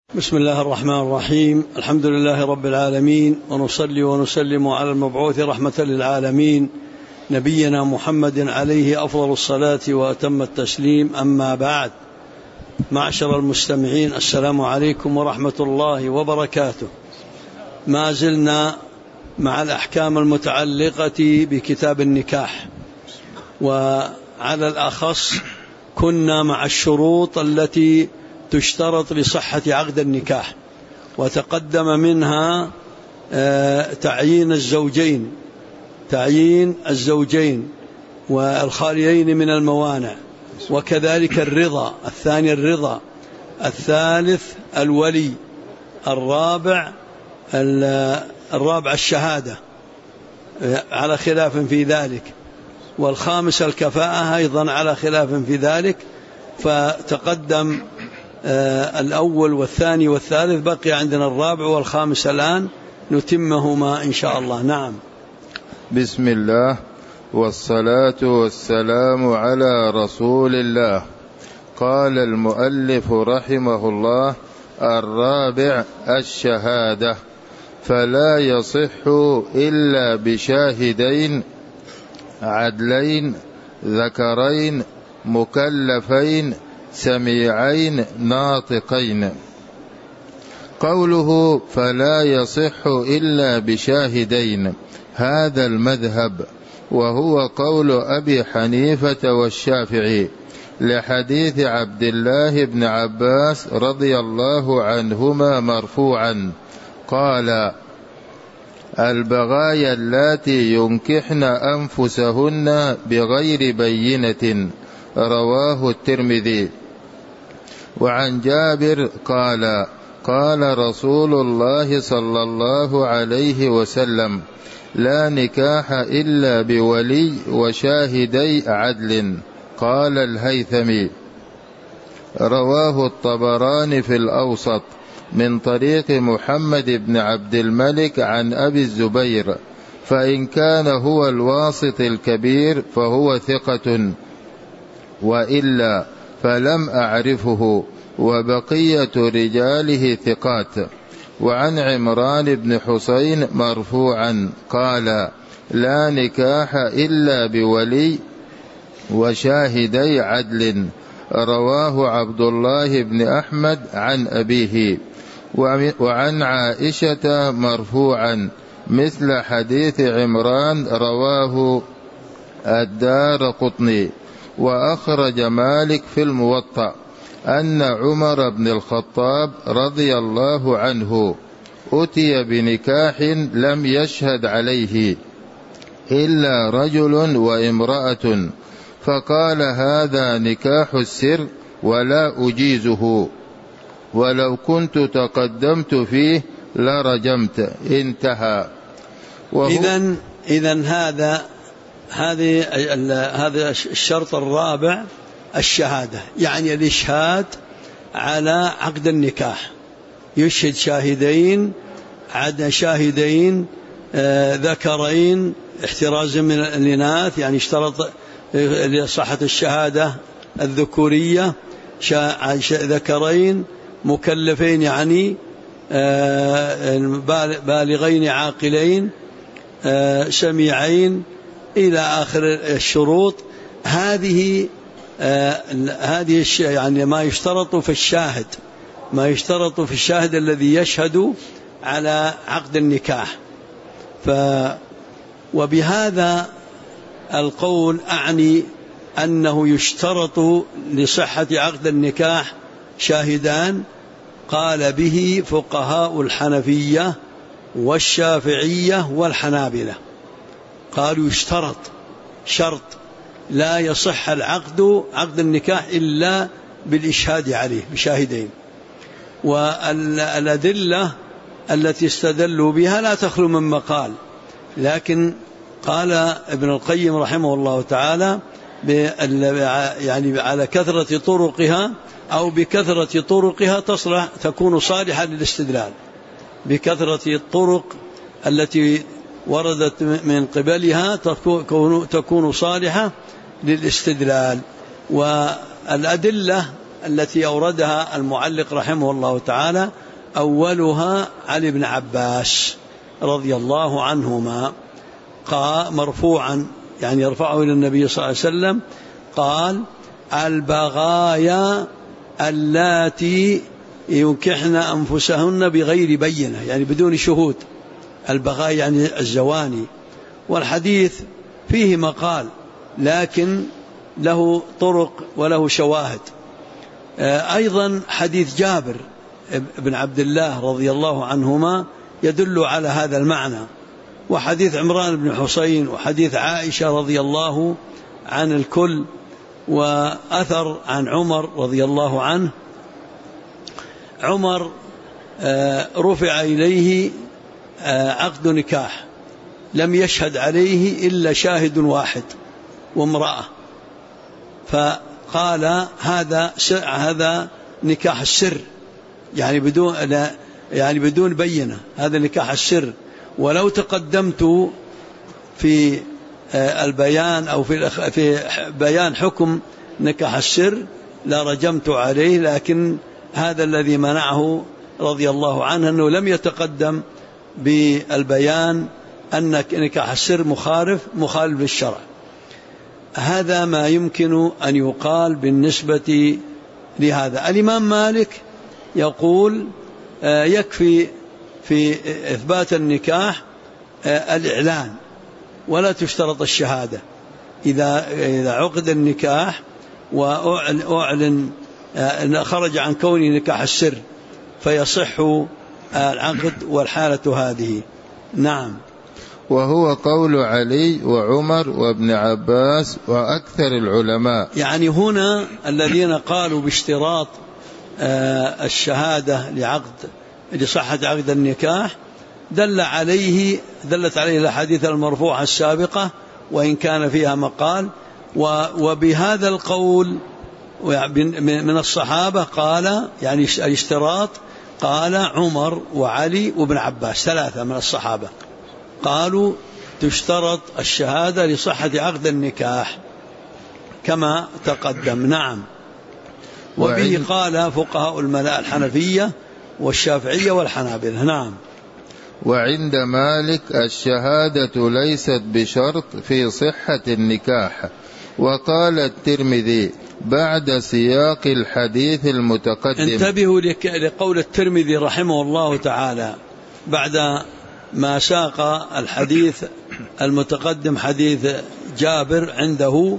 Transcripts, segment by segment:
بسم الله الرحمن الرحيم. الحمد لله رب العالمين، ونصلي ونسلم على المبعوث رحمة للعالمين نبينا محمد عليه أفضل الصلاة وأتم التسليم. أما بعد، معشر المستمعين، السلام عليكم ورحمة الله وبركاته. ما زلنا مع الأحكام المتعلقة بكتاب النكاح، وعلى الأخص كنا مع الشروط التي تشترط لصحة عقد النكاح، وتقدم منها تعيين الزوجين والخاليين من الموانع، وكذلك الرضا، الثاني الرضا، الثالث الولي، الرابع الشهادة على خلاف في ذلك، والخامس الكفاءة أيضا على خلاف في ذلك. فتقدم الأول والثاني والثالث، بقي عندنا الرابع والخامس الآن نتمهما إن شاء الله. نعم. بسم الله والصلاة والسلام على رسول الله. قال المؤلف رحمه الله: الرابع الشهادة، فلا يصح إلا بشاهدين عدلين ذكرين مكلفين سميعين ناطقين. قوله فلا يصح إلا بشاهدين، هذا المذهب، وهو قول أبي حنيفة والشافعي، لحديث عبد الله بن عباس رضي الله عنهما مرفوعا قال: البغايا اللاتي ينكحن أنفسهن بغير بينة، رواه الترمذي. وعن جابر قال: قال رسول الله صلى الله عليه وسلم: لا نكاح إلا بولي وشاهدي عدل. قال الهيثمي. رواه الطبراني في الأوسط من طريق محمد بن عبد الملك عن أبي الزبير، فإن كان هو الواسط الكبير فهو ثقة، وإلا فلم أعرفه، وبقية رجاله ثقات. وعن عمران بن حسين مرفوعا قال: لا نكاح إلا بولي وشاهدي عدل. رواه عبد الله بن أحمد عن أبيه. وعن عائشة مرفوعا مثل حديث عمران، رواه الدارقطني. وأخرج مالك في الموطأ أن عمر بن الخطاب رضي الله عنه أتي بنكاح لم يشهد عليه إلا رجل وامرأة، فقال: هذا نكاح السر ولا أجيزه، ولو كنت تقدمت فيه لرجمت. انتهى. إذن هذا الشرط الرابع الشهادة، يعني الإشهاد على عقد النكاح. يشهد شاهدين ذكرين احترازا من الإناث، يعني اشترط لصحة الشهادة الذكورية ذكرين مكلفين، يعني بالغين عاقلين سميعين إلى آخر الشروط. هذه يعني ما يشترط في الشاهد الذي يشهد على عقد النكاح. وبهذا القول أعني أنه يشترط لصحة عقد النكاح شاهدان، قال به فقهاء الحنفية والشافعية والحنابلة. قالوا يشترط شرط لا يصح عقد النكاح إلا بالإشهاد عليه بشاهدين. والأدلة التي استدلوا بها لا تخلو من مقال، لكن قال ابن القيم رحمه الله تعالى يعني على كثرة طرقها أو بكثرة طرقها تكون صالحة للاستدلال، بكثرة الطرق التي وردت من قبلها تكون صالحة للاستدلال. والأدلة التي أوردها المعلق رحمه الله تعالى أولها علي بن عباس رضي الله عنهما مرفوعا، يعني يرفعه إلى النبي صلى الله عليه وسلم، قال: البغايا اللاتي ينكحن أنفسهن بغير بينة، يعني بدون شهود. البغايا يعني الزواني. والحديث فيه مقال لكن له طرق وله شواهد. أيضا حديث جابر بن عبد الله رضي الله عنهما يدل على هذا المعنى، وحديث عمران بن حسين، وحديث عائشة رضي الله عن الكل، وأثر عن عمر رضي الله عنه. عمر رفع إليه عقد نكاح لم يشهد عليه إلا شاهد واحد وامرأة، فقال: هذا نكاح السر، يعني بدون بينة، هذا نكاح السر. ولو تقدمت في البيان أو في بيان حكم نكاح السر لرجمت عليه، لكن هذا الذي منعه رضي الله عنه أنه لم يتقدم بالبيان أن نكاح السر مخالف للشرع. هذا ما يمكن أن يقال بالنسبة لهذا. الإمام مالك يقول يكفي في إثبات النكاح الإعلان ولا تشترط الشهادة. إذا عقد النكاح وأعلن خرج عن كونه نكاح السر فيصح العقد والحالة هذه. نعم. وهو قول علي وعمر وابن عباس وأكثر العلماء. يعني هنا الذين قالوا باشتراط الشهادة لصحة عقد النكاح دلت عليه الأحاديث المرفوعة السابقة وإن كان فيها مقال. وبهذا القول من الصحابة قال، يعني الاشتراط، قال عمر وعلي وابن عباس، 3 من الصحابة قالوا تشترط الشهادة لصحة عقد النكاح كما تقدم. نعم. وبه قال فقهاء الحنفية والشافعية والحنابلة. نعم. وعند مالك الشهادة ليست بشرط في صحة النكاح. وقال الترمذي بعد سياق الحديث المتقدم. انتبهوا لقول الترمذي رحمه الله تعالى بعد ما ساق الحديث المتقدم حديث جابر عنده.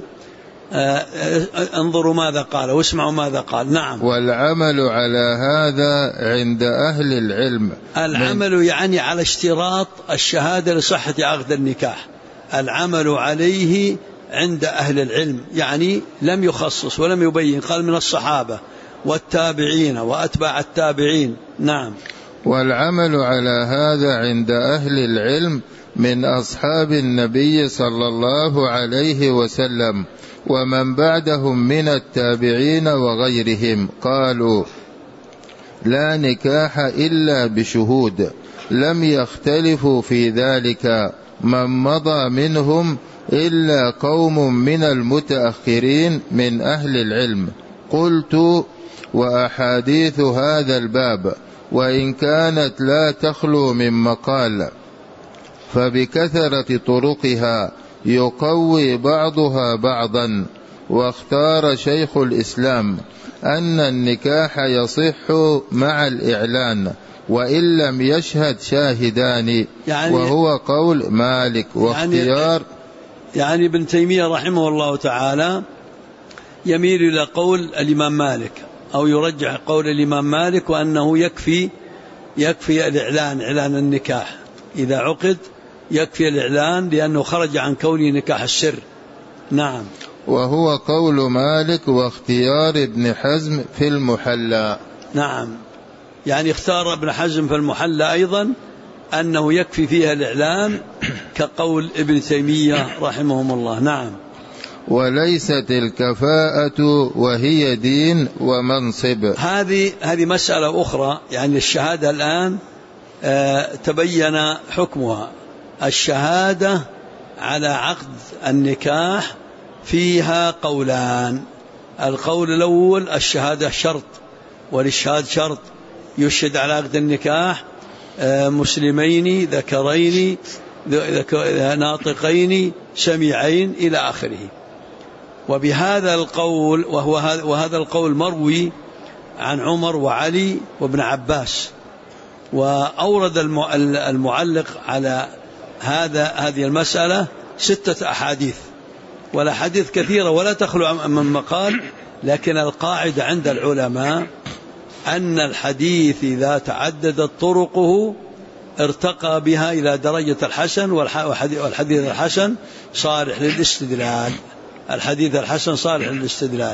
انظروا ماذا قال واسمعوا ماذا قال. نعم. والعمل على هذا عند أهل العلم. العمل يعني على اشتراط الشهادة لصحة عقد النكاح، العمل عليه عند أهل العلم، يعني لم يخصص ولم يبين، قال من الصحابة والتابعين وأتباع التابعين. نعم. والعمل على هذا عند أهل العلم من أصحاب النبي صلى الله عليه وسلم ومن بعدهم من التابعين وغيرهم قالوا لا نكاح إلا بشهود، لم يختلفوا في ذلك من مضى منهم إلا قوم من المتأخرين من أهل العلم. قلت وأحاديث هذا الباب وإن كانت لا تخلو من مقال فبكثرة طرقها يقوي بعضها بعضا. واختار شيخ الإسلام أن النكاح يصح مع الإعلان وإن لم يشهد شاهدان، وهو قول مالك واختيار. يعني ابن تيمية رحمه الله تعالى يميل إلى قول الإمام مالك أو يرجح قول الإمام مالك، وأنه يكفي الإعلان، إعلان النكاح إذا عقد يكفي الإعلان لأنه خرج عن كونه نكاح السر. نعم. وهو قول مالك واختيار ابن حزم في المحلى. نعم. يعني اختار ابن حزم في المحلى أيضا أنه يكفي فيها الإعلان كقول ابن تيمية رحمهم الله. نعم. وليست الكفاءة وهي دين ومنصب. هذه مسألة أخرى. يعني الشهادة الآن تبين حكمها. الشهادة على عقد النكاح فيها قولان. القول الأول الشهادة شرط، والإشهاد شرط، يشهد على عقد النكاح مسلمين ذكرين ناطقين سميعين إلى آخره. وبهذا القول وهذا القول مروي عن عمر وعلي وابن عباس. وأورد المعلق على هذه المسألة 6 أحاديث، والأحاديث كثيرة ولا تخلو من مقال، لكن القاعدة عند العلماء أن الحديث إذا تعددت طرقه ارتقى بها إلى درجة الحسن، والحديث الحسن صالح للاستدلال. الحديث الحسن صالح للاستدلال.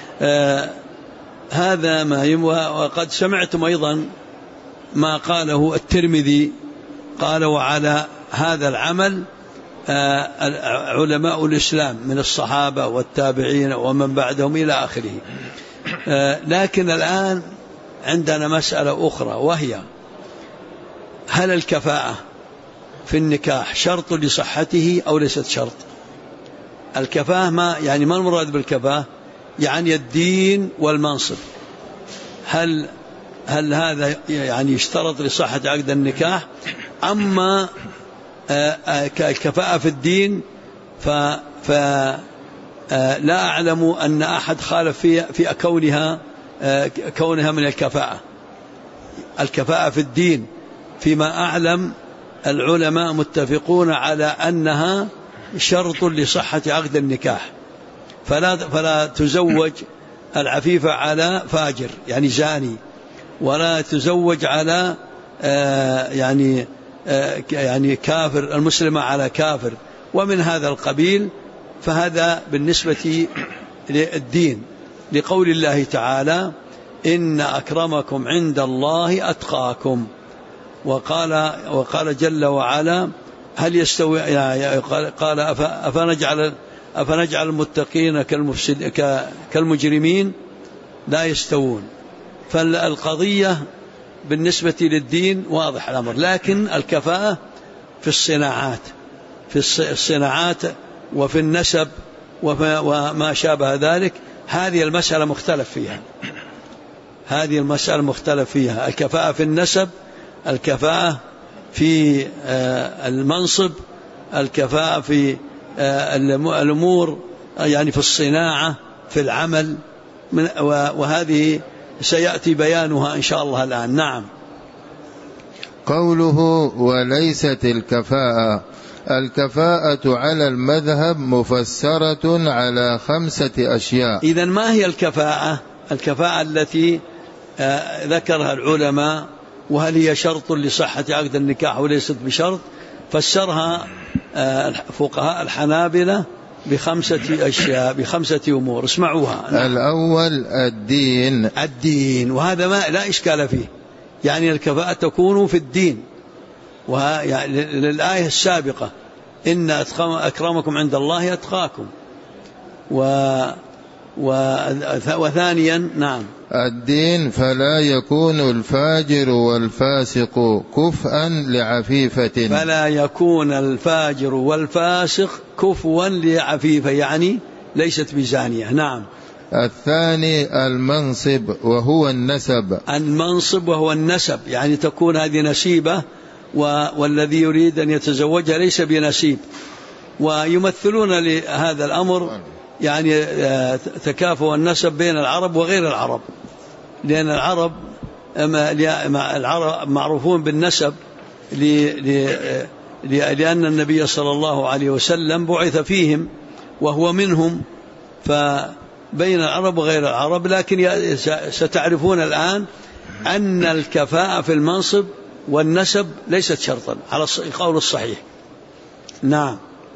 هذا ما وقد سمعتم أيضا ما قاله الترمذي، قال وعلى هذا العمل علماء الإسلام من الصحابة والتابعين ومن بعدهم إلى آخره. لكن الآن عندنا مسألة أخرى، وهي هل الكفاءة في النكاح شرط لصحته أو ليست شرط؟ الكفاءة ما المراد بالكفاءة؟ يعني الدين والمنصب. هل هذا يشترط لصحة عقد النكاح؟ أما الكفاءة في الدين فلا أعلم أن أحد خالف في كونها من الكفاءة. الكفاءة في الدين فيما أعلم العلماء متفقون على أنها شرط لصحة عقد النكاح، فلا تزوج العفيفة على فاجر يعني زاني، ولا تزوج على كافر، المسلمة على كافر ومن هذا القبيل. فهذا بالنسبة للدين، لقول الله تعالى إن أكرمكم عند الله أتقاكم. وقال جل وعلا هل يستوي، قال أفنجعل المتقين كالمجرمين لا يستوون. فالقضية بالنسبة للدين واضح الأمر، لكن الكفاءة في الصناعات وفي النسب وما شابه ذلك، هذه المسألة مختلف فيها. الكفاءة في النسب، الكفاءة في المنصب، الكفاءة في الأمور في الصناعة، في العمل، وهذه سيأتي بيانها إن شاء الله الآن. نعم. قوله وليست الكفاءة على المذهب مفسرة على 5 أشياء. إذن ما هي الكفاءة؟ الكفاءة التي ذكرها العلماء، وهل هي شرط لصحة عقد النكاح وليست بشرط؟ فسرها فقهاء الحنابلة ب5 أشياء، ب5 أمور. اسمعوها. الأول الدين، وهذا ما لا إشكال فيه، الكفاءة تكون في الدين، للآية السابقة إن أكرمكم عند الله أتقاكم. وثانيا نعم الدين، فلا يكون الفاجر والفاسق كفءا لعفيفة. فلا يكون الفاجر والفاسق كفوا لعفيفة، ليست بزانية. نعم. الثاني المنصب وهو النسب. المنصب وهو النسب، تكون هذه نسيبة، والذي يريد أن يتزوجها ليس بنسيب. ويمثلون لهذا الأمر تكافؤ النسب بين العرب وغير العرب، لأن العرب معروفون بالنسب لأن النبي صلى الله عليه وسلم بعث فيهم وهو منهم، فبين العرب وغير العرب. لكن ستعرفون الآن أن الكفاءة في المنصب والنسب ليست شرطا على القول الصحيح. نعم.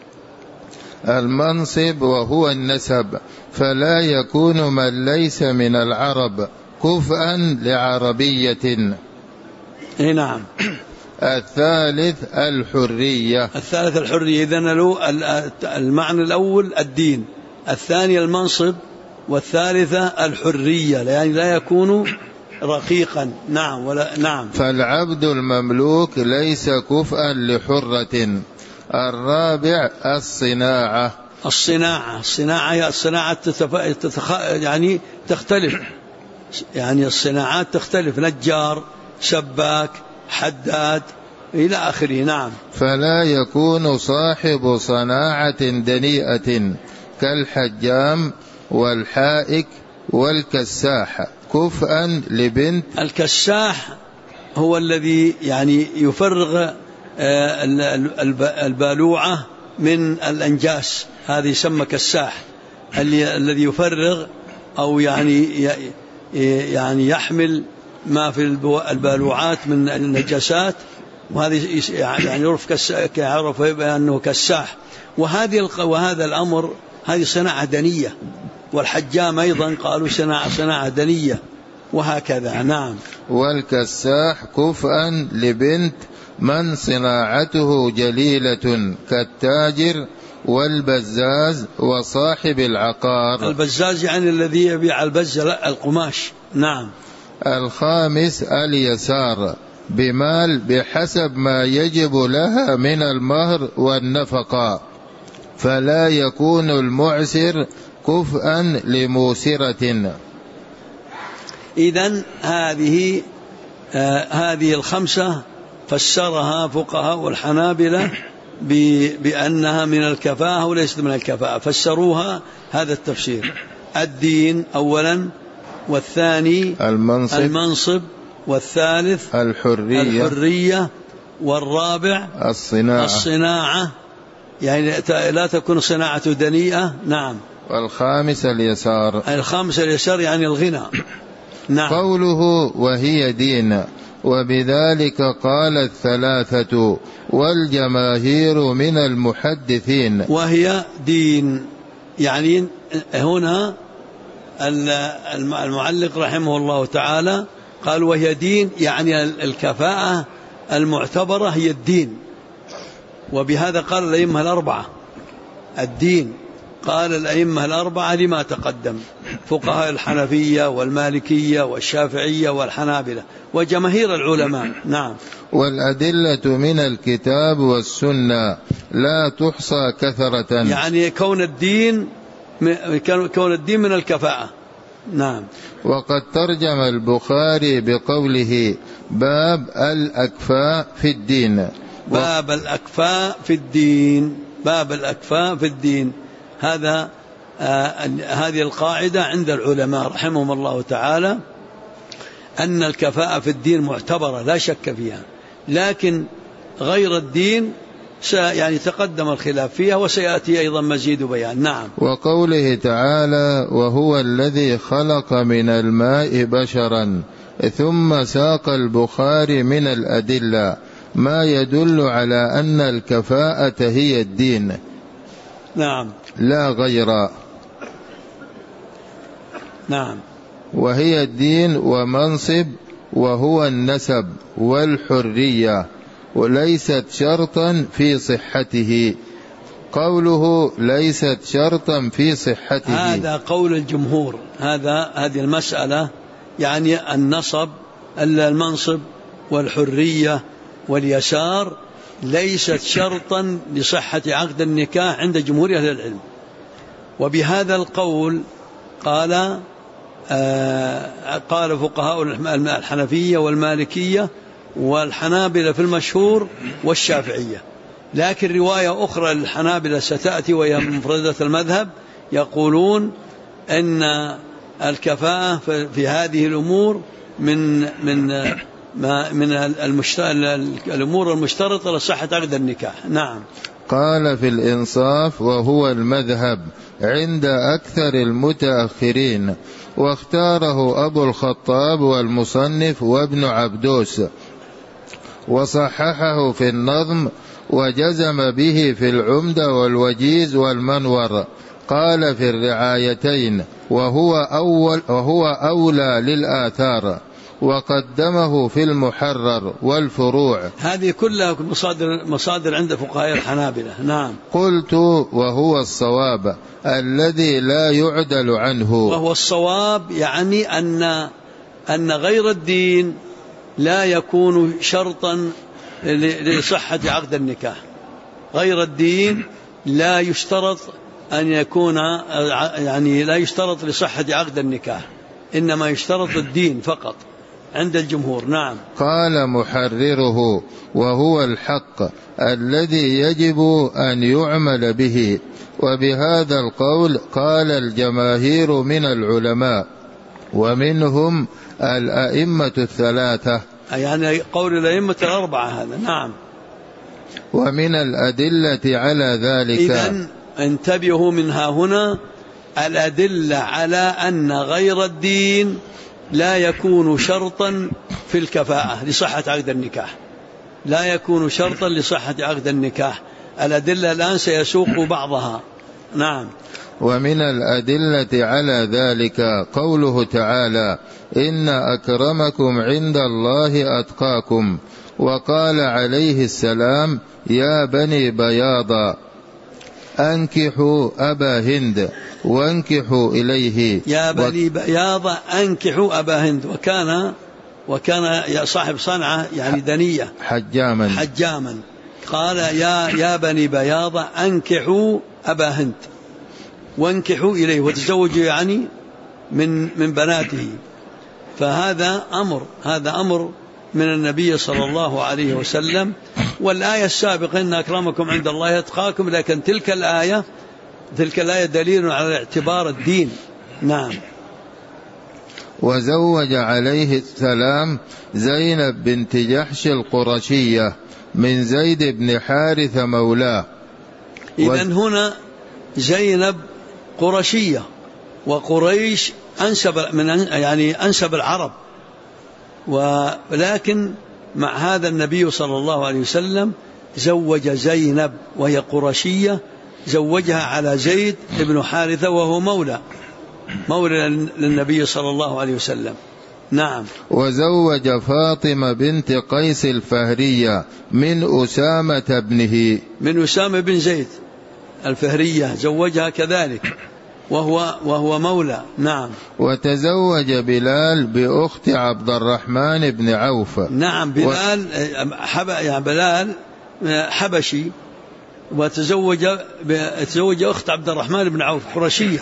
المنصب وهو النسب، فلا يكون من ليس من العرب كفءا لعربية. نعم. الثالث الحرية. إذن له المعنى الأول الدين، الثاني المنصب، والثالثة الحرية، لا يكون رقيقا. نعم. فالعبد المملوك ليس كفءا لحرة. الرابع الصناعة هي الصناعة يعني تختلف، يعني الصناعات تختلف، نجار، سباك، حداد إلى آخره. نعم. فلا يكون صاحب صناعة دنيئة كالحجام والحائك والكساح كفءا لبنت. الكساح هو الذي يعني يفرغ البالوعة من الأنجاس، هذا يسمى كساح، الذي يفرغ أو يعني يحمل ما في البالوعات من النجاسات، وهذا يعني يعرف بأنه كساح. وهذا الأمر هذه صناعة دنية، والحجام أيضا قالوا صناعة دنية، وهكذا. نعم. والكساح كفءا لبنت من صناعته جليلة كالتاجر والبزاز وصاحب العقار. البزاز يعني الذي يبيع البز القماش. نعم. الخامس اليسار بمال بحسب ما يجب لها من المهر والنفقة، فلا يكون المعسر كفءا لموسرة. إذن هذه الخمسة فسرها فقهاء الحنابلة بأنها من الكفاءة وليست من الكفاءة، فسروها هذا التفسير: الدين أولا، والثاني المنصب، والثالث الحرية، والرابع الصناعة يعني لا تكون صناعة دنيئة. نعم. والخامس اليسار يعني الغنى. نعم. قوله وهي دين، وبذلك قال الثلاثة والجماهير من المحدثين. وهي دين يعني هنا المعلق رحمه الله تعالى قال وهي دين، يعني الكفاءة المعتبرة هي الدين، وبهذا قال الأئمة الأربعة الدين. قال الأئمة الأربعة لما تقدم: فقهاء الحنفية والمالكية والشافعية والحنابلة وجماهير العلماء. نعم. والأدلة من الكتاب والسنة لا تحصى كثرة، يعني كون الدين من الكفاءة. نعم. وقد ترجم البخاري بقوله باب الأكفاء في الدين. باب الأكفاء في الدين، باب الأكفاء في الدين، هذه القاعدة عند العلماء رحمهم الله تعالى، أن الكفاءة في الدين معتبرة لا شك فيها، لكن غير الدين يعني تقدم الخلاف فيها وسيأتي أيضا مزيد بيان. نعم. وقوله تعالى وهو الذي خلق من الماء بشرا، ثم ساق البخاري من الأدلة ما يدل على أن الكفاءة هي الدين. نعم. لا غير. نعم. وهي الدين ومنصب، وهو النسب والحرية، وليست شرطا في صحته. قوله ليست شرطا في صحته هذا قول الجمهور. هذه المسألة يعني النصب، المنصب والحرية واليسار ليست شرطا لصحة عقد النكاح عند جمهور أهل العلم. وبهذا القول قال فقهاء الحنفية والمالكية والحنابلة في المشهور والشافعية. لكن رواية أخرى للحنابلة ستأتي وهي مفردة المذهب، يقولون أن الكفاءة في هذه الأمور من الأمور المشترطة لصحة عقد النكاح. نعم. قال في الإنصاف وهو المذهب عند أكثر المتأخرين، واختاره أبو الخطاب والمصنف وابن عبدوس، وصححه في النظم، وجزم به في العمدة والوجيز والمنور. قال في الرعايتين وهو أولى للآثار، وقدمه في المحرر والفروع. هذه كلها مصادر عند فقهاء الحنابلة. نعم. قلت وهو الصواب الذي لا يعدل عنه. وهو الصواب يعني أن غير الدين لا يكون شرطا لصحة عقد النكاح. غير الدين لا يشترط أن يكون يعني لا يشترط لصحة عقد النكاح، إنما يشترط الدين فقط عند الجمهور. نعم. قال محرره: وهو الحق الذي يجب أن يعمل به. وبهذا القول قال الجماهير من العلماء، ومنهم الأئمة الثلاثة، يعني قول الأئمة الأربعة هذا. نعم. ومن الأدلة على ذلك. إذن انتبهوا منها هنا الأدلة على أن غير الدين لا يكون شرطا في الكفاءة لصحة عقد النكاح، لا يكون شرطا لصحة عقد النكاح. الأدلة الآن سيسوق بعضها. نعم. ومن الأدلة على ذلك قوله تعالى: إن أكرمكم عند الله أتقاكم. وقال عليه السلام: يا بني بياض أنكحوا أبا هند وانكحوا إليه. يا بني بياض أنكحوا أبا هند، وكان صاحب صنعة يعني دنية حجاما. قال يا بني بياض أنكحوا أبا هند وانكحوا إليه، وتزوجوا يعني من بناته. فهذا أمر من النبي صلى الله عليه وسلم. والآية السابقة إن أكرمكم عند الله أتقاكم، لكن تلك الآية دليل على اعتبار الدين. نعم. وزوج عليه السلام زينب بنت جحش القرشية من زيد بن حارث مولاه. إذن هنا زينب قرشية، وقريش أنسب العرب، ولكن مع هذا النبي صلى الله عليه وسلم زوج زينب وهي قرشية، زوجها على زيد بن حارثة وهو مولى للنبي صلى الله عليه وسلم. نعم. وزوج فاطمة بنت قيس الفهرية من أسامة بن زيد الفهرية، زوجها كذلك وهو مولى. نعم. وتزوج بلال بأخت عبد الرحمن بن عوف. نعم. بلال حبشي، وتزوج أخت عبد الرحمن بن عوف قرشية.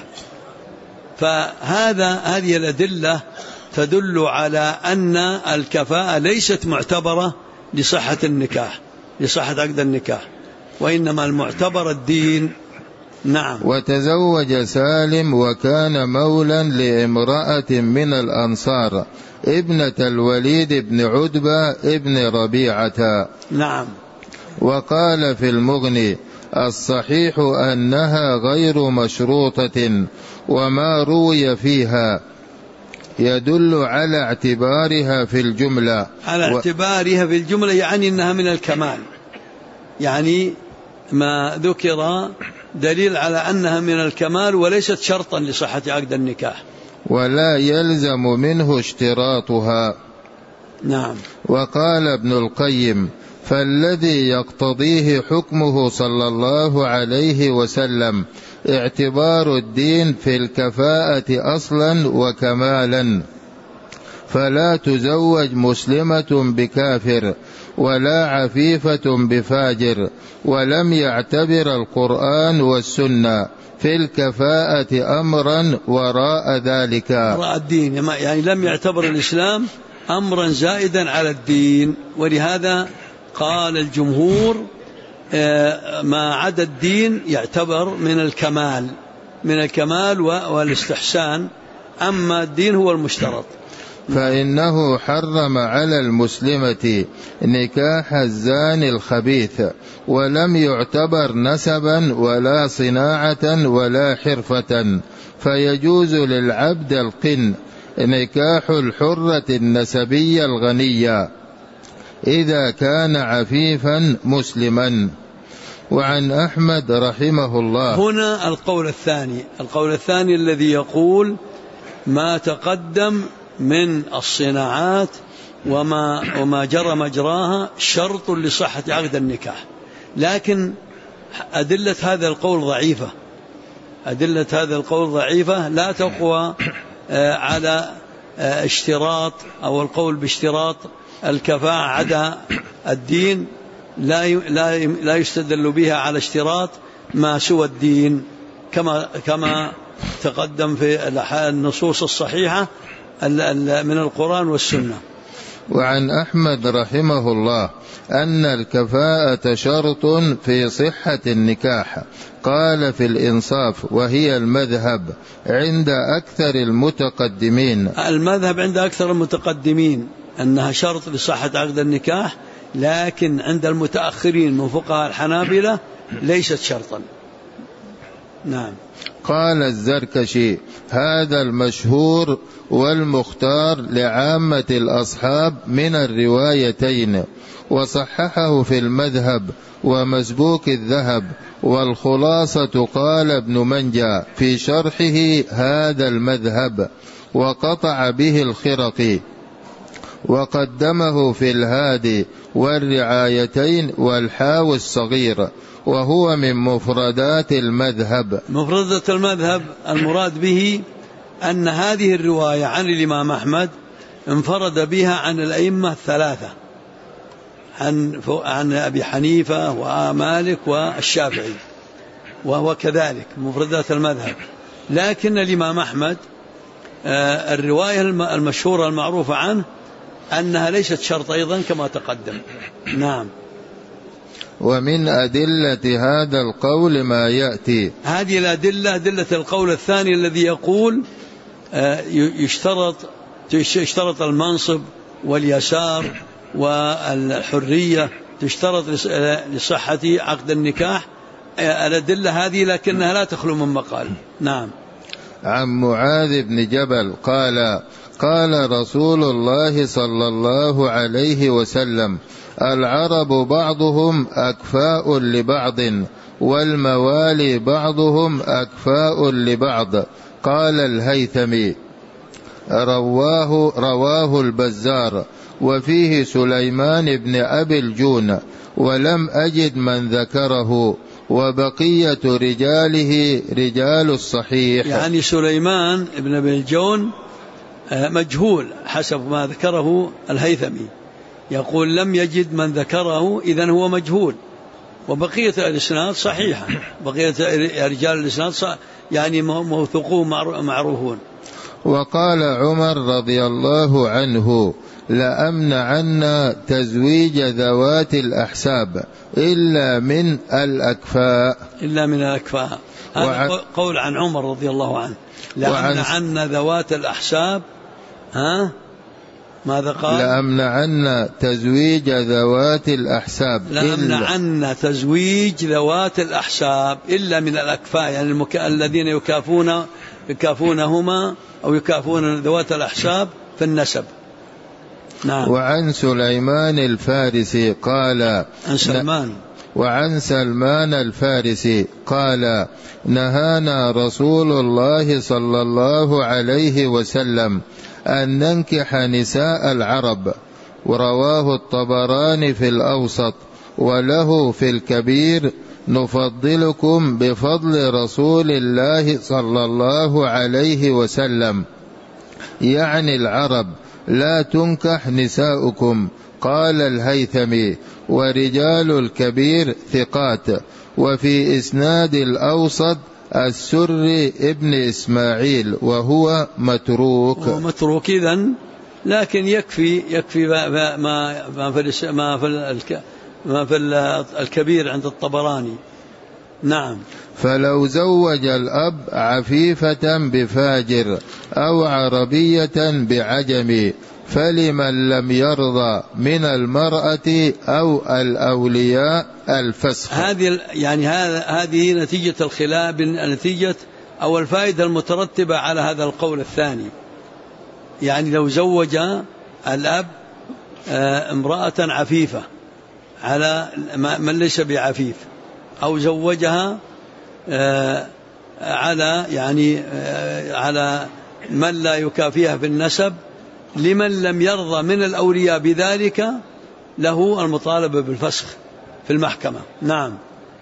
هذه الأدلة تدل على أن الكفاءة ليست معتبرة لصحة عقد النكاح، وإنما المعتبر الدين. نعم. وتزوج سالم وكان مولا لامرأة من الأنصار ابنة الوليد بن عتبة ابن ربيعة. نعم. وقال في المغني: الصحيح أنها غير مشروطة، وما روي فيها يدل على اعتبارها في الجملة. يعني أنها من الكمال، يعني ما ذكر دليل على أنها من الكمال وليست شرطا لصحة عقد النكاح، ولا يلزم منه اشتراطها. نعم. وقال ابن القيم: فالذي يقتضيه حكمه صلى الله عليه وسلم اعتبار الدين في الكفاءة أصلا وكمالا، فلا تزوج مسلمة بكافر ولا عفيفة بفاجر. ولم يعتبر القرآن والسنة في الكفاءة أمرا وراء ذلك، وراء الدين، يعني لم يعتبر الإسلام أمرا زائدا على الدين. ولهذا قال الجمهور ما عدا الدين يعتبر من الكمال والاستحسان، أما الدين هو المشترط. فإنه حرم على المسلمة نكاح الزاني الخبيث، ولم يعتبر نسبا ولا صناعة ولا حرفة، فيجوز للعبد القن نكاح الحرة النسبية الغنية إذا كان عفيفا مسلما. وعن أحمد رحمه الله هنا القول الثاني الذي يقول ما تقدم من الصناعات وما جرى مجراها شرط لصحة عقد النكاح، لكن أدلة هذا القول ضعيفة لا تقوى على اشتراط أو القول باشتراط الكفاءة عدا الدين، لا يستدل بها على اشتراط ما سوى الدين. كما تقدم في النصوص الصحيحة من القرآن والسنة. وعن أحمد رحمه الله أن الكفاءة شرط في صحة النكاح، قال في الإنصاف وهي المذهب عند أكثر المتقدمين. المذهب عند أكثر المتقدمين أنها شرط لصحة عقد النكاح، لكن عند المتأخرين من فقهاء الحنابلة ليست شرطا. نعم. قال الزركشي: هذا المشهور والمختار لعامة الأصحاب من الروايتين، وصححه في المذهب ومسبوك الذهب. والخلاصة قال ابن منجى في شرحه: هذا المذهب، وقطع به الخرقي، وقدمه في الهادي والرعايتين والحاوي الصغير، وهو من مفردات المذهب. مفردات المذهب المراد به أن هذه الرواية عن الإمام أحمد انفرد بها عن الأئمة الثلاثة، عن أبي حنيفة ومالك والشافعي، وهو كذلك مفردات المذهب. لكن الإمام أحمد الرواية المشهورة المعروفة عنه أنها ليست شرط أيضا كما تقدم. نعم. ومن أدلة هذا القول ما يأتي. هذه الأدلة أدلة القول الثاني الذي يقول يشترط المنصب واليسار والحرية، تشترط لصحة عقد النكاح. الأدلة هذه لكنها لا تخلو من مقال. نعم. عن معاذ بن جبل قال: قال رسول الله صلى الله عليه وسلم: العرب بعضهم أكفاء لبعض، والموالي بعضهم أكفاء لبعض. قال الهيثمي: رواه البزار، وفيه سليمان بن أبي الجون، ولم أجد من ذكره، وبقية رجاله رجال الصحيح. يعني سليمان بن أبي الجون مجهول حسب ما ذكره الهيثمي، يقول لم يجد من ذكره، إذن هو مجهول. وبقية الإسناد صحيحة، بقية رجال الإسناد يعني موثوقون معروفون. وقال عمر رضي الله عنه: لأمنعن تزويج ذوات الأحساب إلا من الأكفاء. إلا من الأكفاء، هذا قول عن عمر رضي الله عنه. لأمنعن ذوات الأحساب، ماذا قال؟ لأمنعن تزويج ذوات الأحساب، لأمنعن تزويج ذوات الأحساب إلا من الأكفاء، يعني الذين يكافونهما أو يكافون ذوات الأحساب في النسب. نعم. وعن سليمان الفارسي قال: وعن سلمان الفارسي قال: نهانا رسول الله صلى الله عليه وسلم أن ننكح نساء العرب. ورواه الطبراني في الأوسط، وله في الكبير: نفضلكم بفضل رسول الله صلى الله عليه وسلم، يعني العرب، لا تنكح نساؤكم. قال الهيثمي: ورجال الكبير ثقات. وفي إسناد الأوسط السري ابن إسماعيل، وهو متروك إذن، لكن يكفي ما في الكبير عند الطبراني. نعم. فلو زوج الأب عفيفة بفاجر أو عربية بعجم، فلمن لم يرضى من المرأة أو الأولياء الفسخ. هذه نتيجة الخلاف، نتيجة أو الفائدة المترتبة على هذا القول الثاني. يعني لو زوج الأب امرأة عفيفة على من ليس بعفيف، أو زوجها على من لا يكافيها في النسب، لمن لم يرضى من الأولياء بذلك له المطالبة بالفسخ في المحكمة. نعم.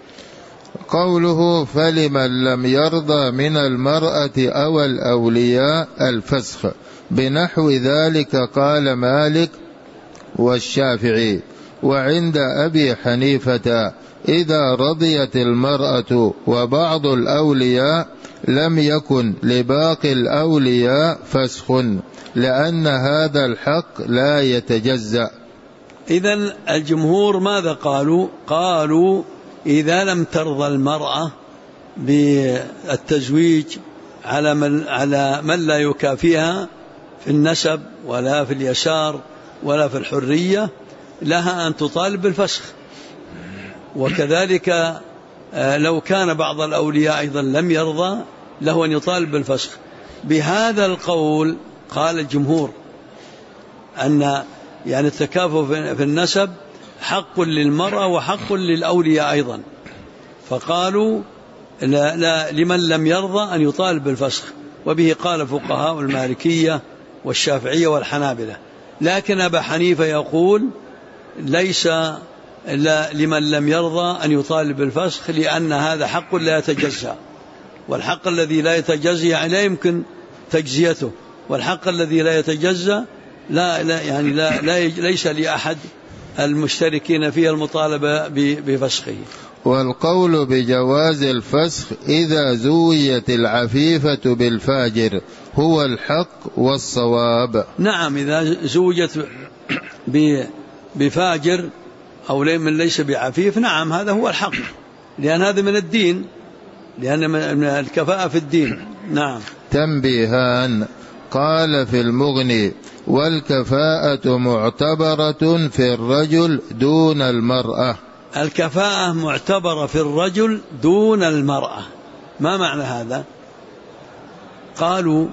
قوله: فلمن لم يرضى من المرأة أو الأولياء الفسخ، بنحو ذلك قال مالك والشافعي. وعند أبي حنيفة: إذا رضيت المرأة وبعض الأولياء لم يكن لباقي الأولياء فسخ، لأن هذا الحق لا يتجزأ. إذن الجمهور ماذا قالوا؟ قالوا إذا لم ترضى المرأة بالتزويج على من لا يكافئها في النسب ولا في اليسار ولا في الحرية لها أن تطالب بالفسخ. وكذلك لو كان بعض الأولياء أيضا لم يرضى له أن يطالب بالفسخ. بهذا القول قال الجمهور أن يعني التكافؤ في النسب حق للمرأة وحق للأولياء أيضا، فقالوا لا لمن لم يرضى أن يطالب بالفسخ. وبه قال فقهاء المالكية والشافعية والحنابلة. لكن أبا حنيفة يقول ليس لمن لم يرضى أن يطالب بالفسخ، لأن هذا حق لا يتجزأ، والحق الذي لا يتجزأ يعني لا يمكن تجزيته، والحق الذي لا يتجزأ ليس لأحد المشتركين فيه المطالبة بفسخه. والقول بجواز الفسخ إذا زوجت العفيفة بالفاجر هو الحق والصواب. نعم، إذا زوجت بفاجر أو من ليس بعفيف، نعم هذا هو الحق، لأن هذا من الدين، لأن من الكفاءة في الدين. نعم. تنبيهان. قال في المغني: والكفاءة معتبرة في الرجل دون المرأة. الكفاءة معتبرة في الرجل دون المرأة. ما معنى هذا؟ قالوا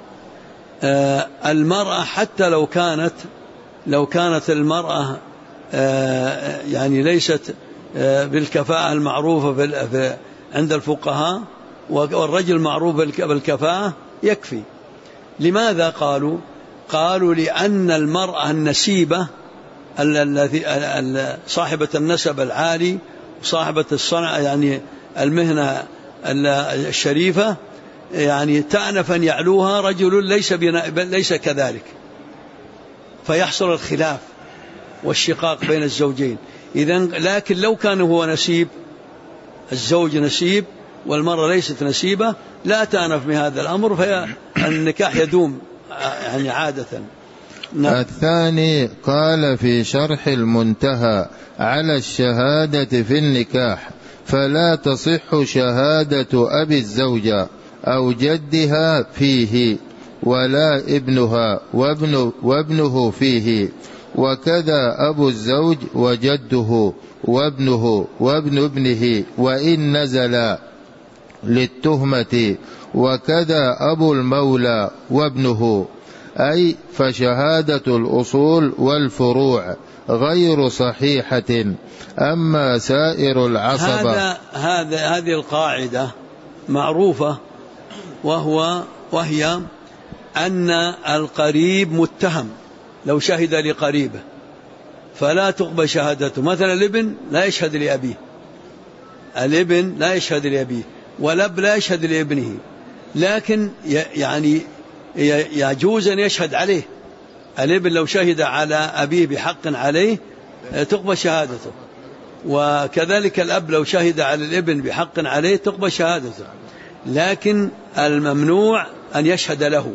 المرأة حتى لو كانت المرأة يعني ليست بالكفاءة المعروفة عند الفقهاء، والرجل معروف بالكفاءة يكفي. لماذا قالوا لأن المرأة النسيبة التي صاحبة النسب العالي وصاحبة الصنعة يعني المهنة الشريفة يعني تأنف أن يعلوها رجل ليس كذلك، فيحصل الخلاف والشقاق بين الزوجين. لكن لو كان هو نسيب، الزوج نسيب والمرأة ليست نسيبة، لا تأنف بهذا الأمر، فالنكاح يدوم يعني عادة. نعم. الثاني قال في شرح المنتهى: على الشهادة في النكاح فلا تصح شهادة أبي الزوجة أو جدها فيه ولا ابنها وابنه فيه، وكذا أبو الزوج وجده وابنه وابن ابنه وإن نزلا للتهمة، وكذا أبو المولى وابنه، أي فشهادة الأصول والفروع غير صحيحة. أما سائر العصبة هذه القاعدة معروفة، وهي أن القريب متهم لو شهد لقريبه فلا تقبل شهادته. مثلا الابن لا يشهد لأبيه، والأب لا يشهد لابنه، لكن يعني يجوز أن يشهد عليه. الابن لو شهد على أبيه بحق عليه تقبل شهادته، وكذلك الأب لو شهد على الابن بحق عليه تقبل شهادته، لكن الممنوع أن يشهد له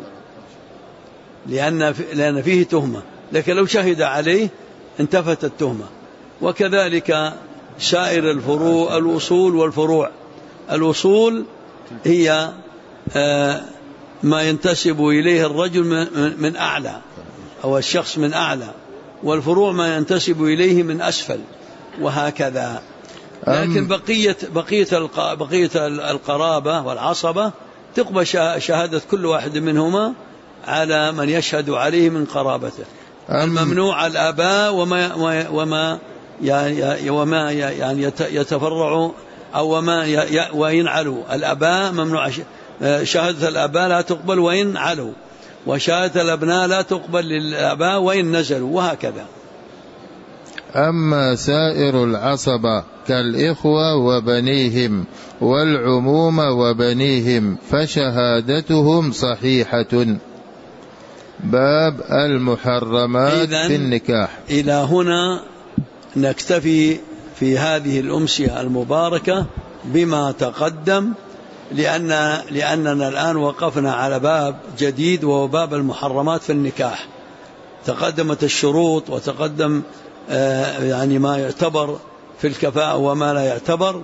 لأن فيه تهمة، لكن لو شهد عليه انتفت التهمة. وكذلك سائر الفروع، الأصول والفروع. الأصول هي ما ينتسب إليه الرجل من أعلى أو الشخص من أعلى، والفروع ما ينتسب إليه من أسفل، وهكذا. لكن بقية القرابة والعصبة تقبل شهادة كل واحد منهما على من يشهد عليه من قرابته. الممنوع الآباء وما يعني يتفرع أو وإن علوا. الآباء ممنوع شهادة الآباء لا تقبل وإن علوا، وشهادة الأبناء لا تقبل للآباء وإن نزلوا، وهكذا. أما سائر العصبة كالإخوة وبنيهم والعموم وبنيهم فشهادتهم صحيحة. باب المحرمات في النكاح. إلى هنا نكتفي في هذه الأمسية المباركة بما تقدم، لأننا الآن وقفنا على باب جديد وهو باب المحرمات في النكاح. تقدمت الشروط وتقدم يعني ما يعتبر في الكفاءة وما لا يعتبر.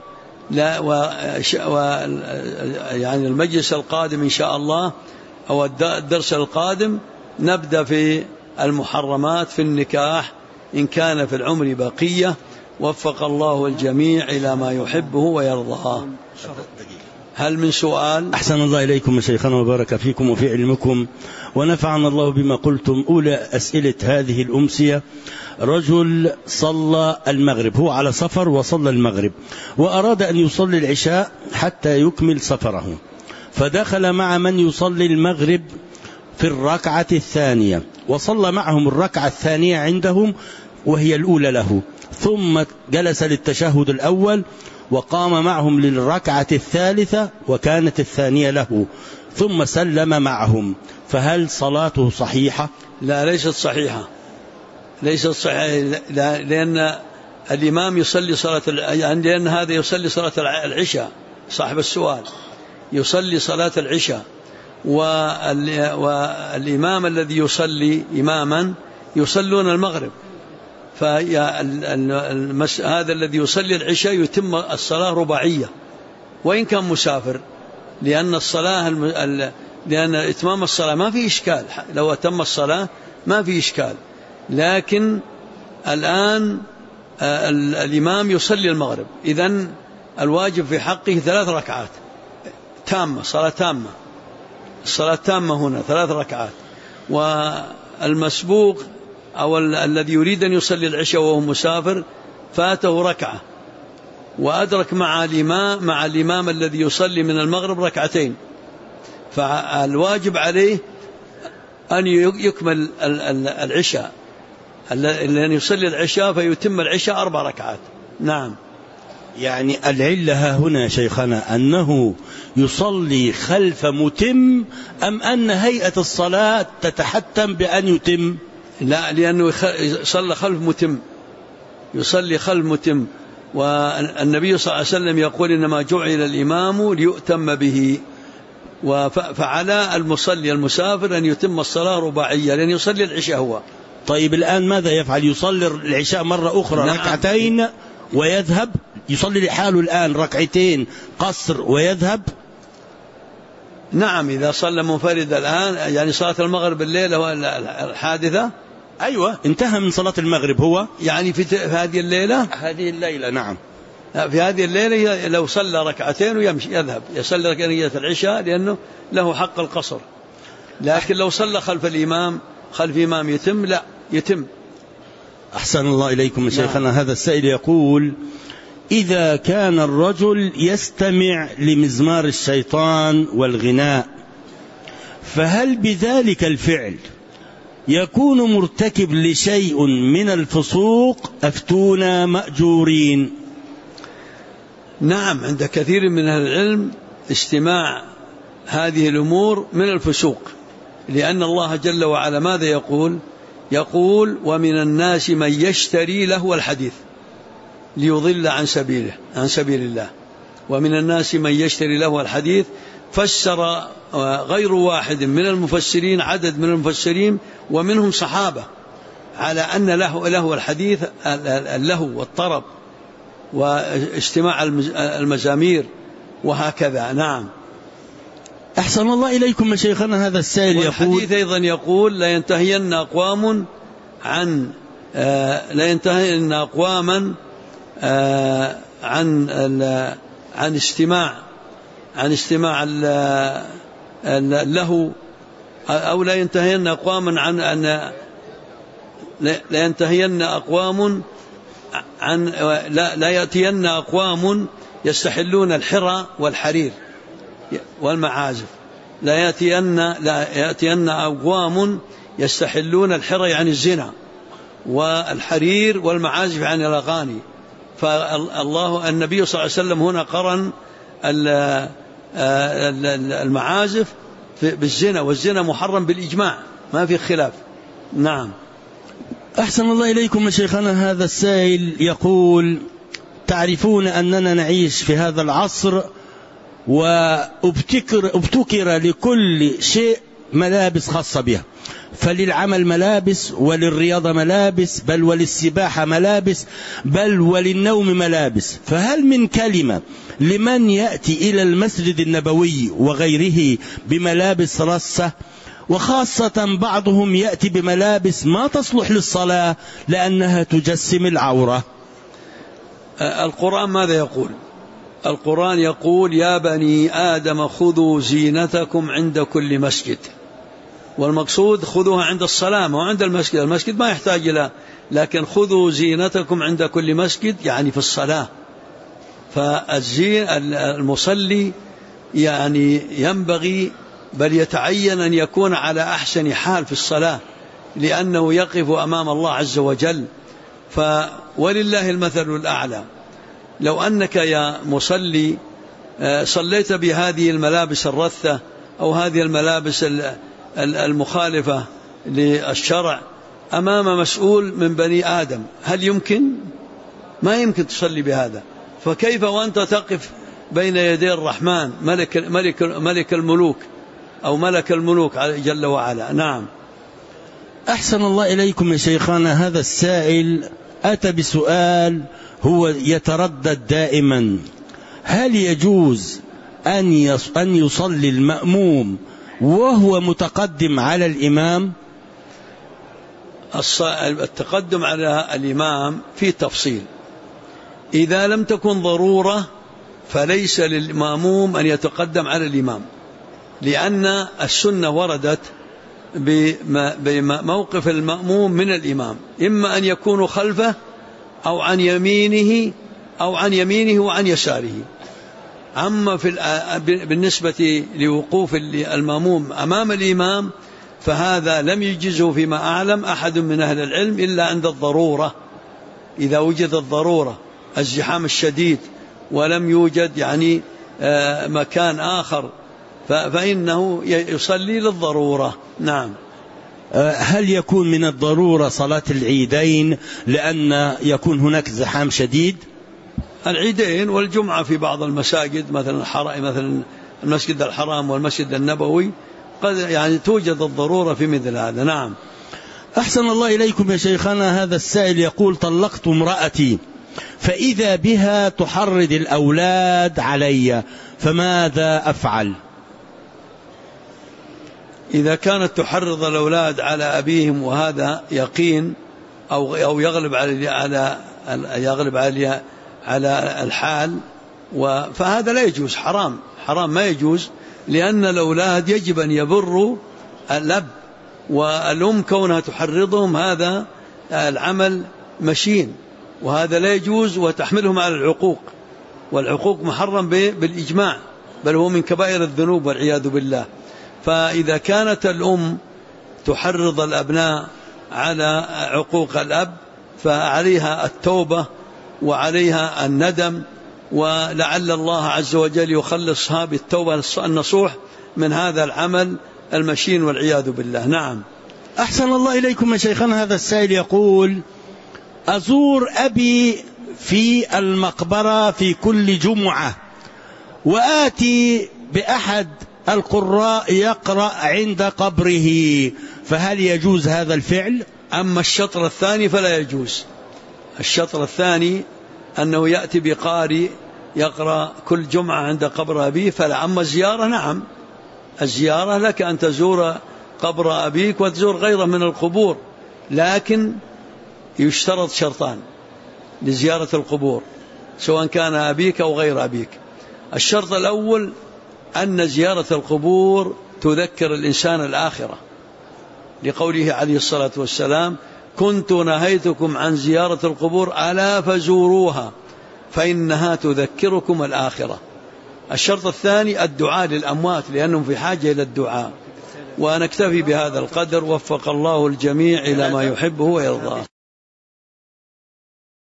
يعني المجلس القادم إن شاء الله أو الدرس القادم نبدأ في المحرمات في النكاح إن كان في العمر بقية. وفق الله الجميع إلى ما يحبه ويرضاه. هل من سؤال؟ أحسن الله إليكم شيخنا وبارك فيكم وفي علمكم ونفعنا الله بما قلتم. أولى أسئلة هذه الأمسية: رجل صلى المغرب، هو على سفر وصلى المغرب وأراد أن يصلي العشاء حتى يكمل سفره، فدخل مع من يصلي المغرب في الركعة الثانية وصلى معهم الركعة الثانية عندهم وهي الأولى له، ثم جلس للتشهد الأول وقام معهم للركعة الثالثة وكانت الثانية له، ثم سلم معهم، فهل صلاته صحيحة؟ لا، ليست صحيحة، ليست صحيحة، لأن الإمام يصلي صلاة يعني لأن هذا يصلي صلاة العشاء، صاحب السؤال يصلي صلاة العشاء، والإمام الذي يصلي إماما يصلون المغرب، هذا الذي يصلي العشاء يتم الصلاة رباعية وإن كان مسافر، لأن لأن إتمام الصلاة ما في إشكال، لو أتم الصلاة ما في إشكال. لكن الآن الإمام يصلي المغرب، إذن الواجب في حقه 3 ركعات تامة، صلاة تامة، الصلاة تامة هنا 3 ركعات. والمسبوق أو الذي يريد أن يصلي العشاء وهو مسافر فاته ركعة وأدرك مع الإمام الذي يصلي من المغرب 2 ركعتين، فالواجب عليه أن يكمل العشاء، الذي يصلي العشاء فيتم العشاء 4 ركعات. نعم. يعني العلة هنا شيخنا أنه يصلي خلف متم أم أن هيئة الصلاة تتحتم بأن يتم؟ لا، لأنه صلى خلف متم، يصلي خلف متم، والنبي صلى الله عليه وسلم يقول إنما جعل الإمام ليؤتم به، فعلى المصلي المسافر أن يتم الصلاة رباعية لأن يصلي العشاء هو. طيب الآن ماذا يفعل؟ يصلي العشاء مرة أخرى 2 ركعتين ويذهب، يصلي لحاله الآن 2 ركعتين قصر ويذهب؟ نعم، إذا صلى منفرد الآن، يعني صلاة المغرب الليلة الحادثة، أيوة انتهى من صلاة المغرب هو، يعني في هذه الليلة، هذه الليلة نعم، في هذه الليلة لو صلى 2 ركعتين ويمشي يذهب يصلي ركعتين العشاء لأنه له حق القصر. لكن لو صلى خلف الإمام، خلف إمام يتم، لا يتم. أحسن الله إليكم شيخنا. هذا السائل يقول: إذا كان الرجل يستمع لمزمار الشيطان والغناء، فهل بذلك الفعل يكون مرتكب لشيء من الفسوق؟ أفتونا مأجورين. نعم، عند كثير من أهل العلم استماع هذه الأمور من الفسوق، لأن الله جل وعلا ماذا يقول: ومن الناس من يشتري لهو الحديث ليضل عن سبيل الله. ومن الناس من يشتري لهو الحديث، فسر غير واحد من المفسرين، عدد من المفسرين ومنهم صحابة، على أن لهو الحديث اللهو والطرب واستماع المزامير وهكذا. نعم. أحسن الله إليكم شيخنا. هذا السائل يقول، والحديث أيضا يقول: لا ينتهين أقواما عن استماع اللهو، أو لا ينتهين أقواما لا يأتين أقوام يستحلون الحرى والحرير والمعازف. لا يأتين أقوام يستحلون الحرى يعني الزنا، والحرير والمعازف عن الأغاني. النبي صلى الله عليه وسلم هنا قرن المعازف بالزنا، والزنا محرم بالإجماع، ما في خلاف. نعم. أحسن الله إليكم شيخنا. هذا السائل يقول: تعرفون أننا نعيش في هذا العصر، وابتكر لكل شيء ملابس خاصة بها، فللعمل ملابس، وللرياضة ملابس، بل وللسباحة ملابس، بل وللنوم ملابس. فهل من كلمة لمن يأتي إلى المسجد النبوي وغيره بملابس رصة؟ وخاصة بعضهم يأتي بملابس ما تصلح للصلاة لأنها تجسم العورة. القرآن ماذا يقول؟ القرآن يقول: يا بني آدم خذوا زينتكم عند كل مسجد. والمقصود خذوها عند الصلاة وعند المسجد. المسجد ما يحتاج إلى، لكن خذوا زينتكم عند كل مسجد يعني في الصلاة. فالزين المصلي يعني ينبغي بل يتعين أن يكون على أحسن حال في الصلاة، لأنه يقف أمام الله عز وجل. ولله المثل الأعلى. لو أنك يا مصلي صليت بهذه الملابس الرثة أو هذه الملابس المخالفة للشرع أمام مسؤول من بني آدم، هل يمكن؟ ما يمكن تصلي بهذا. فكيف وأنت تقف بين يدي الرحمن ملك الملوك أو ملك الملوك جل وعلا؟ نعم. أحسن الله إليكم يا شيخنا. هذا السائل أتى بسؤال هو يتردد دائما: هل يجوز أن يصلي المأموم وهو متقدم على الإمام؟ التقدم على الإمام في تفصيل. إذا لم تكن ضرورة فليس للمأموم أن يتقدم على الإمام، لأن السنة وردت بموقف المأموم من الإمام، إما أن يكون خلفه أو عن يمينه أو عن يمينه وعن يساره. أما بالنسبة لوقوف المأموم أمام الإمام فهذا لم يجزه فيما أعلم أحد من أهل العلم إلا عند الضرورة. إذا وجد الضرورة، الزحام الشديد، ولم يوجد يعني مكان آخر، فإنه يصلي للضرورة. نعم. هل يكون من الضرورة صلاة العيدين لأن يكون هناك زحام شديد؟ العيدين والجمعة في بعض المساجد، مثلا المسجد الحرام والمسجد النبوي، قد يعني توجد الضرورة في مثل هذا. نعم. أحسن الله إليكم يا شيخنا. هذا السائل يقول: طلقت امرأتي فإذا بها تحرض الأولاد علي، فماذا أفعل؟ إذا كانت تحرض الأولاد على أبيهم وهذا يقين أو يغلب على الحال، فهذا لا يجوز، حرام ما يجوز، لأن الأولاد يجب أن يبروا الأب، والأم كونها تحرضهم هذا العمل مشين، وهذا لا يجوز، وتحملهم على العقوق، والعقوق محرم بالإجماع، بل هو من كبائر الذنوب والعياذ بالله. فإذا كانت الأم تحرض الأبناء على عقوق الأب فعليها التوبة وعليها الندم، ولعل الله عز وجل يخلصها بالتوبة النصوح من هذا العمل المشين والعياذ بالله. نعم. أحسن الله إليكم يا شيخنا. هذا السائل يقول: أزور أبي في المقبرة في كل جمعة، وآتي بأحد القراء يقرأ عند قبره، فهل يجوز هذا الفعل؟ أما الشطر الثاني فلا يجوز. الشطر الثاني أنه يأتي بقارئ يقرأ كل جمعة عند قبر أبيه فلا. أما الزيارة، نعم، الزيارة لك أن تزور قبر أبيك وتزور غيره من القبور، لكن يشترط شرطان لزيارة القبور سواء كان أبيك أو غير أبيك. الشرط الأول أن زيارة القبور تذكر الإنسان الآخرة، لقوله عليه الصلاة والسلام: كنت نهيتكم عن زيارة القبور ألا فزوروها فإنها تذكركم الآخرة. الشرط الثاني الدعاء للأموات، لأنهم في حاجة إلى الدعاء. ونكتفي بهذا القدر، وفق الله الجميع إلى ما يحبه ويرضاه.